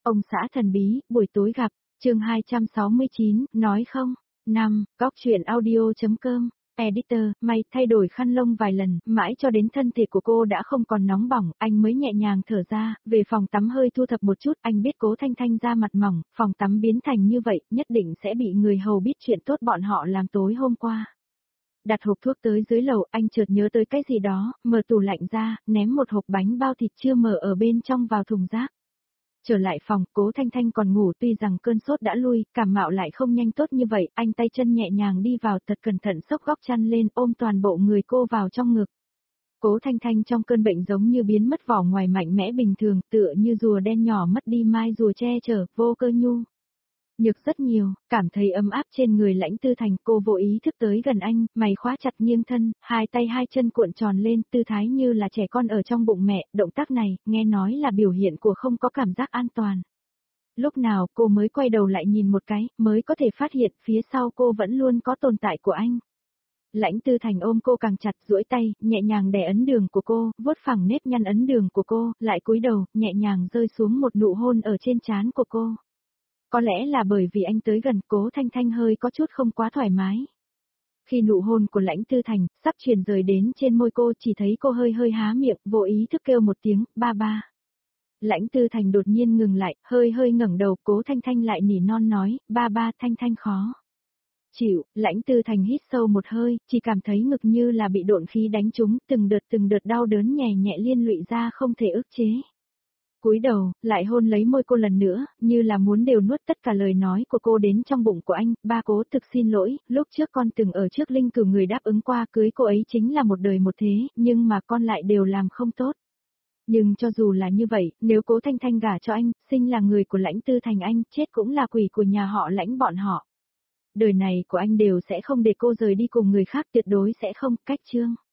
Ông xã thần bí, buổi tối gặp, chương 269, nói không. 5. Góc truyện audio.com. Editor, mày thay đổi khăn lông vài lần, mãi cho đến thân thể của cô đã không còn nóng bỏng, anh mới nhẹ nhàng thở ra, về phòng tắm hơi thu thập một chút, anh biết Cố Thanh Thanh da mặt mỏng, phòng tắm biến thành như vậy, nhất định sẽ bị người hầu biết chuyện tốt bọn họ làm tối hôm qua. Đặt hộp thuốc tới dưới lầu, anh chợt nhớ tới cái gì đó, mở tủ lạnh ra, ném một hộp bánh bao thịt chưa mở ở bên trong vào thùng rác. Trở lại phòng, Cố Thanh Thanh còn ngủ, tuy rằng cơn sốt đã lui, cảm mạo lại không nhanh tốt như vậy, anh tay chân nhẹ nhàng đi vào, thật cẩn thận xốc góc chăn lên, ôm toàn bộ người cô vào trong ngực. Cố Thanh Thanh trong cơn bệnh giống như biến mất vỏ ngoài mạnh mẽ bình thường, tựa như rùa đen nhỏ mất đi mai rùa che chở, vô cơ nhu. Nhược rất nhiều, cảm thấy ấm áp trên người Lãnh Tư Thành, cô vô ý thức tới gần anh, mày khóa chặt nghiêng thân, hai tay hai chân cuộn tròn lên, tư thái như là trẻ con ở trong bụng mẹ, động tác này, nghe nói là biểu hiện của không có cảm giác an toàn. Lúc nào cô mới quay đầu lại nhìn một cái, mới có thể phát hiện phía sau cô vẫn luôn có tồn tại của anh. Lãnh Tư Thành ôm cô càng chặt, duỗi tay, nhẹ nhàng đè ấn đường của cô, vuốt phẳng nếp nhăn ấn đường của cô, lại cúi đầu, nhẹ nhàng rơi xuống một nụ hôn ở trên trán của cô. Có lẽ là bởi vì anh tới gần, Cố Thanh Thanh hơi có chút không quá thoải mái. Khi nụ hôn của Lãnh Tư Thành sắp truyền rời đến trên môi cô, chỉ thấy cô hơi hơi há miệng, vô ý thức kêu một tiếng, ba ba. Lãnh Tư Thành đột nhiên ngừng lại, hơi hơi ngẩng đầu, Cố Thanh Thanh lại nỉ non nói, ba ba, Thanh Thanh khó chịu. Lãnh Tư Thành hít sâu một hơi, chỉ cảm thấy ngực như là bị độn khí đánh trúng, từng đợt đau đớn nhẹ nhẹ liên lụy ra không thể ức chế. Cúi đầu, lại hôn lấy môi cô lần nữa, như là muốn đều nuốt tất cả lời nói của cô đến trong bụng của anh. Ba, Cố thực xin lỗi, lúc trước con từng ở trước linh cửu người đáp ứng qua cưới cô ấy chính là một đời một thế, nhưng mà con lại đều làm không tốt. Nhưng cho dù là như vậy, nếu Cố Thanh Thanh gả cho anh, sinh là người của Lãnh Tư Thành anh, chết cũng là quỷ của nhà họ Lãnh bọn họ. Đời này của anh đều sẽ không để cô rời đi cùng người khác, tuyệt đối sẽ không, cách chương.